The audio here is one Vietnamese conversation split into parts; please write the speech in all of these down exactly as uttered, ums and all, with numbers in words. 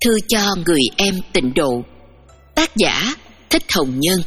thư cho người em tịnh độ. Tác giả Thích Hồng Nhân.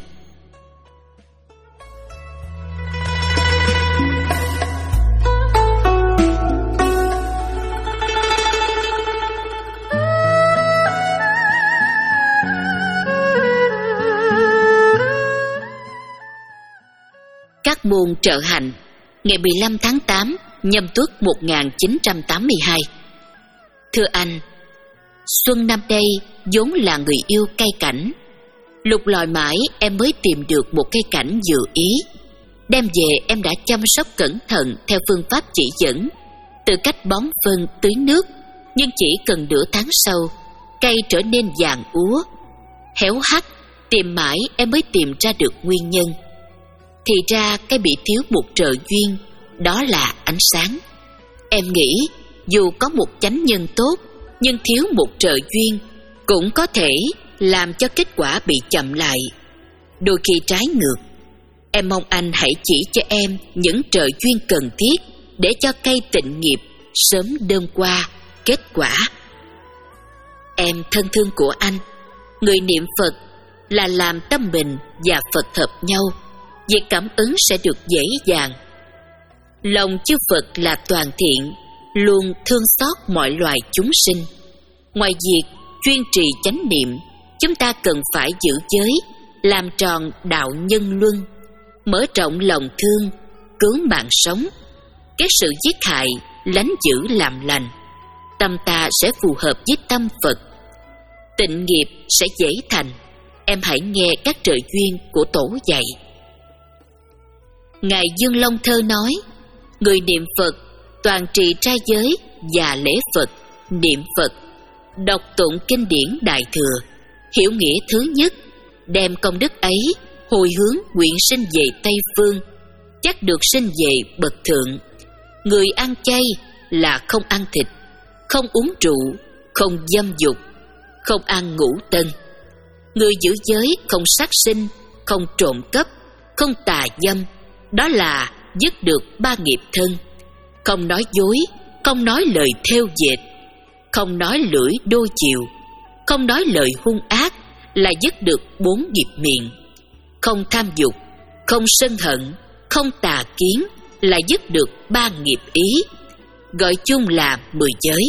Các môn trợ hạnh, ngày mười lăm tháng tám, Nhâm Tuất một nghìn chín trăm tám mươi hai. Thưa anh, xuân năm đây vốn là người yêu cây cảnh. Lục lọi mãi em mới tìm được một cây cảnh vừa ý. Đem về em đã chăm sóc cẩn thận theo phương pháp chỉ dẫn, từ cách bón phân tưới nước. Nhưng chỉ cần nửa tháng sau, cây trở nên vàng úa, héo hắt. Tìm mãi em mới tìm ra được nguyên nhân. Thì ra cây bị thiếu một trợ duyên, đó là ánh sáng. Em nghĩ dù có một chánh nhân tốt, nhưng thiếu một trợ duyên cũng có thể làm cho kết quả bị chậm lại, đôi khi trái ngược. Em mong anh hãy chỉ cho em những trợ duyên cần thiết để cho cây tịnh nghiệp sớm đơm qua kết quả. Em thân thương của anh, người niệm Phật là làm tâm mình và Phật hợp nhau, việc cảm ứng sẽ được dễ dàng. Lòng chư Phật là toàn thiện, luôn thương xót mọi loài chúng sinh. Ngoài việc chuyên trì chánh niệm, chúng ta cần phải giữ giới, làm tròn đạo nhân luân, mở rộng lòng thương, cứu mạng sống. Cái sự giết hại, lánh giữ làm lành, tâm ta sẽ phù hợp với tâm Phật, tịnh nghiệp sẽ dễ thành. Em hãy nghe các trợ duyên của tổ dạy. Ngài Dương Long Thơ nói, người niệm Phật toàn trì trai giới và lễ Phật, niệm Phật, đọc tụng kinh điển Đại Thừa, hiểu nghĩa thứ nhất, đem công đức ấy hồi hướng nguyện sinh về Tây Phương, chắc được sinh về bậc thượng. Người ăn chay là không ăn thịt, không uống rượu, không dâm dục, không ăn ngũ tân. Người giữ giới không sát sinh, không trộm cắp, không tà dâm, đó là dứt được ba nghiệp thân. Không nói dối, không nói lời thêu dệt, không nói lưỡi đôi chiều, không nói lời hung ác, là dứt được bốn nghiệp miệng. Không tham dục, không sân hận, không tà kiến, là dứt được ba nghiệp ý, gọi chung là mười giới.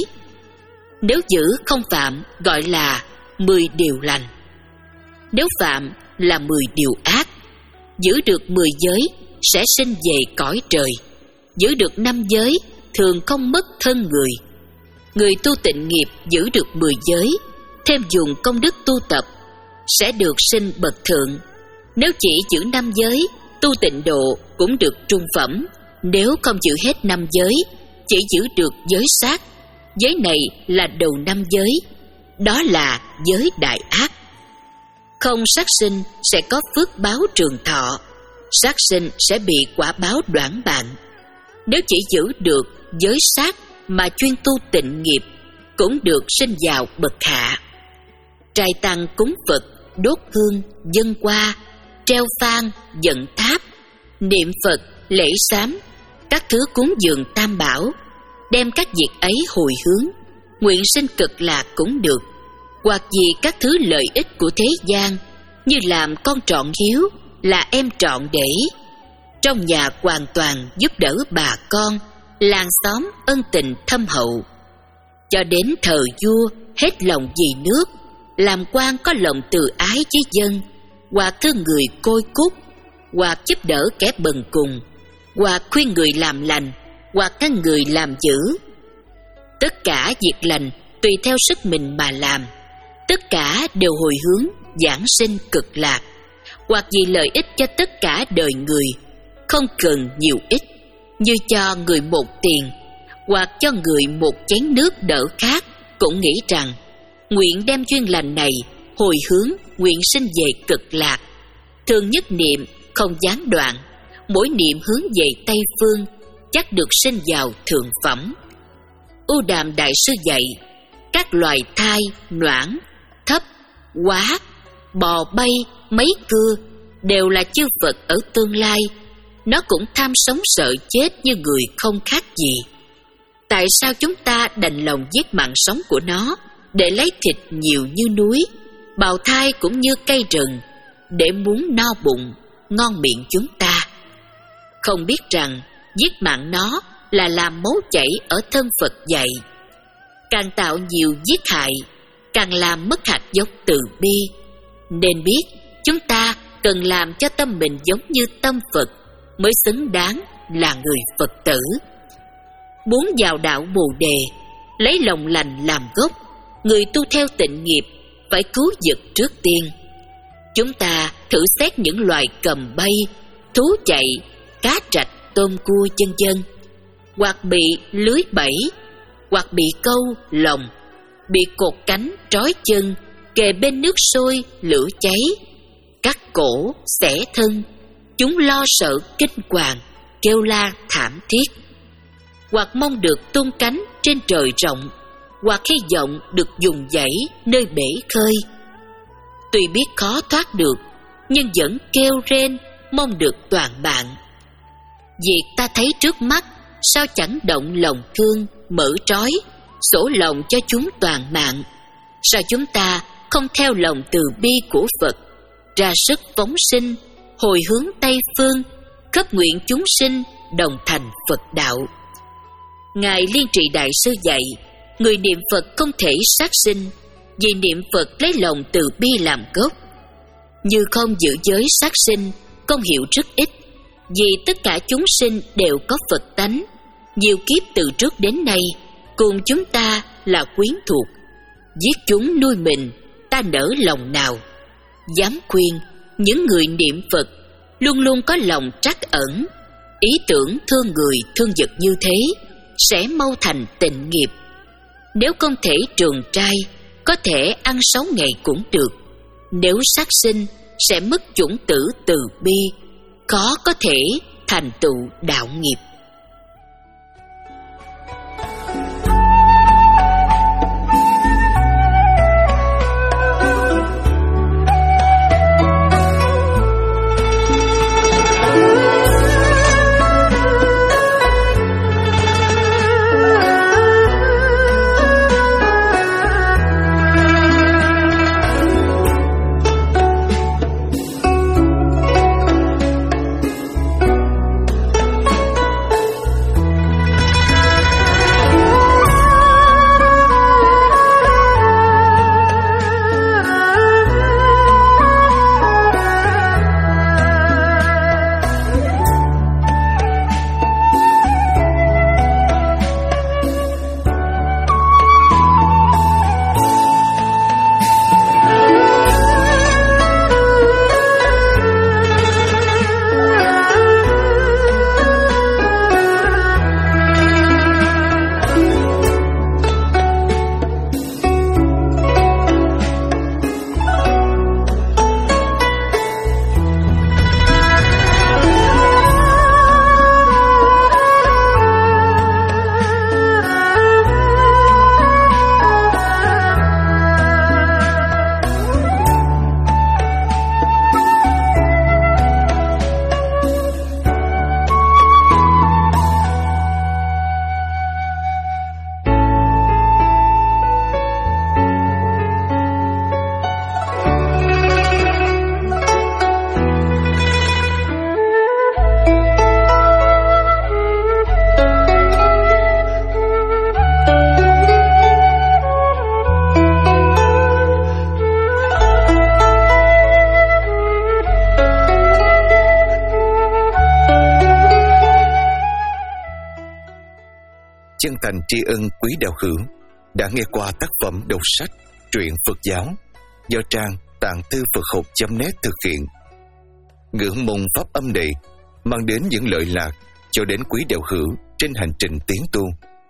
Nếu giữ không phạm gọi là mười điều lành, nếu phạm là mười điều ác. Giữ được mười giới sẽ sinh về cõi trời, giữ được năm giới thường không mất thân người. Người tu tịnh nghiệp giữ được mười giới, thêm dùng công đức tu tập, sẽ được sinh bậc thượng. Nếu chỉ giữ năm giới, tu tịnh độ cũng được trung phẩm. Nếu không giữ hết năm giới, chỉ giữ được giới sát, giới này là đầu năm giới, đó là giới đại ác. Không sát sinh sẽ có phước báo trường thọ, sát sinh sẽ bị quả báo đoản bạn. Nếu chỉ giữ được giới sát mà chuyên tu tịnh nghiệp, cũng được sinh vào bậc hạ. Trai tăng cúng Phật, đốt hương, dâng hoa, treo phan, dựng tháp, niệm Phật, lễ sám, các thứ cúng dường tam bảo, đem các việc ấy hồi hướng, nguyện sinh cực lạc cũng được. Hoặc vì các thứ lợi ích của thế gian, như làm con trọn hiếu, là em trọn để. Trong nhà hoàn toàn giúp đỡ bà con, làng xóm ân tình thâm hậu. Cho đến thờ vua hết lòng vì nước, làm quan có lòng từ ái với dân, hoặc thương người côi cút, hoặc giúp đỡ kẻ bần cùng, hoặc khuyên người làm lành, hoặc ngăn người làm dữ. Tất cả việc lành tùy theo sức mình mà làm, tất cả đều hồi hướng giảng sinh cực lạc, hoặc vì lợi ích cho tất cả đời người, không cần nhiều ích, như cho người một tiền, hoặc cho người một chén nước đỡ khát, cũng nghĩ rằng nguyện đem duyên lành này hồi hướng nguyện sinh về cực lạc. Thường nhất niệm không gián đoạn, mỗi niệm hướng về Tây Phương, chắc được sinh vào thượng phẩm. U Đàm Đại Sư dạy, các loài thai, noãn, thấp, quá, bò bay, mấy cưa đều là chư Phật ở tương lai. Nó cũng tham sống sợ chết như người không khác gì. Tại sao chúng ta đành lòng giết mạng sống của nó để lấy thịt nhiều như núi, bào thai cũng như cây rừng, để muốn no bụng, ngon miệng chúng ta. Không biết rằng giết mạng nó là làm máu chảy ở thân Phật dạy. Càng tạo nhiều giết hại, càng làm mất hạt giống từ bi. Nên biết chúng ta cần làm cho tâm mình giống như tâm Phật mới xứng đáng là người Phật tử. Muốn vào đạo Bồ Đề, lấy lòng lành làm gốc, người tu theo tịnh nghiệp phải cứu giật trước tiên. Chúng ta thử xét những loài cầm bay, thú chạy, cá trạch, tôm cua chân chân, hoặc bị lưới bẫy, hoặc bị câu lồng, bị cột cánh trói chân, kề bên nước sôi lửa cháy, cắt cổ xẻ thân, chúng lo sợ kinh hoàng, kêu la thảm thiết. Hoặc mong được tung cánh trên trời rộng, hoặc hy vọng được dùng dãy nơi bể khơi. Tuy biết khó thoát được, nhưng vẫn kêu rên mong được toàn bạn. Việc ta thấy trước mắt, sao chẳng động lòng thương, mở trói, sổ lòng cho chúng toàn mạng. Sao chúng ta không theo lòng từ bi của Phật, ra sức phóng sinh, hồi hướng Tây Phương, khất nguyện chúng sinh đồng thành Phật đạo. Ngài Liên Trì Đại Sư dạy, người niệm Phật không thể sát sinh, vì niệm Phật lấy lòng từ bi làm gốc. Như không giữ giới sát sinh, công hiệu rất ít, vì tất cả chúng sinh đều có Phật tánh. Nhiều kiếp từ trước đến nay, cùng chúng ta là quyến thuộc. Giết chúng nuôi mình, ta nỡ lòng nào? Dám khuyên, những người niệm Phật luôn luôn có lòng trắc ẩn, ý tưởng thương người thương vật như thế, sẽ mau thành tịnh nghiệp. Nếu không thể trường trai, có thể ăn sáu ngày cũng được. Nếu sát sinh, sẽ mất chủng tử từ bi, khó có thể thành tựu đạo nghiệp. Chân thành tri ân quý đạo hữu đã nghe qua tác phẩm đọc sách Truyện Phật giáo do trang tạng thư Phật học chấm net thực hiện. Ngưỡng mong pháp âm này mang đến những lợi lạc cho đến quý đạo hữu trên hành trình tiến tu.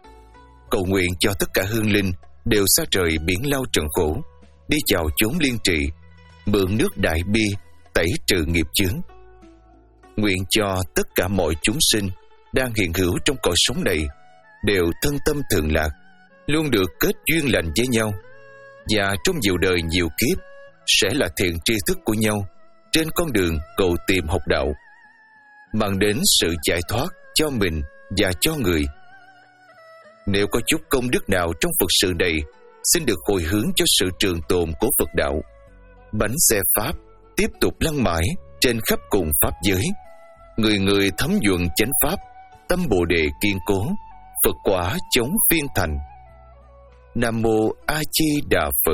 Cầu nguyện cho tất cả hương linh đều xa trời biển lao trần khổ, đi vào chốn liên trị, mượn nước đại bi tẩy trừ nghiệp chướng. Nguyện cho tất cả mọi chúng sinh đang hiện hữu trong cõi sống này đều thân tâm thường lạc, luôn được kết duyên lành với nhau, và trong nhiều đời nhiều kiếp sẽ là thiện tri thức của nhau trên con đường cầu tìm học đạo, mang đến sự giải thoát cho mình và cho người. Nếu có chút công đức nào trong Phật sự này xin được hồi hướng cho sự trường tồn của Phật đạo. Bánh xe Pháp tiếp tục lăn mãi trên khắp cùng Pháp giới. Người người thấm nhuần chánh Pháp, tâm Bồ Đề kiên cố, Phật quả chống phiên thành. Nam Mô A Di Đà Phật.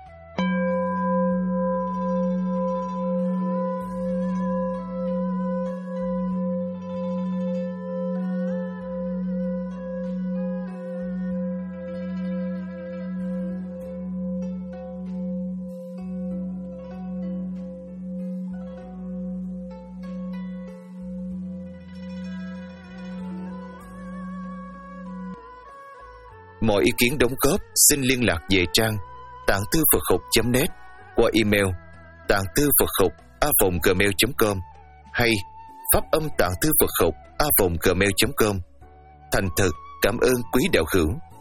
Mọi ý kiến đóng góp xin liên lạc về trang tạng thư Phật học chấm net qua email tạng thư Phật học a vòng gmail chấm com hay pháp âm tạng thư Phật học a vòng gmail chấm com. Thành thật cảm ơn quý đạo hữu.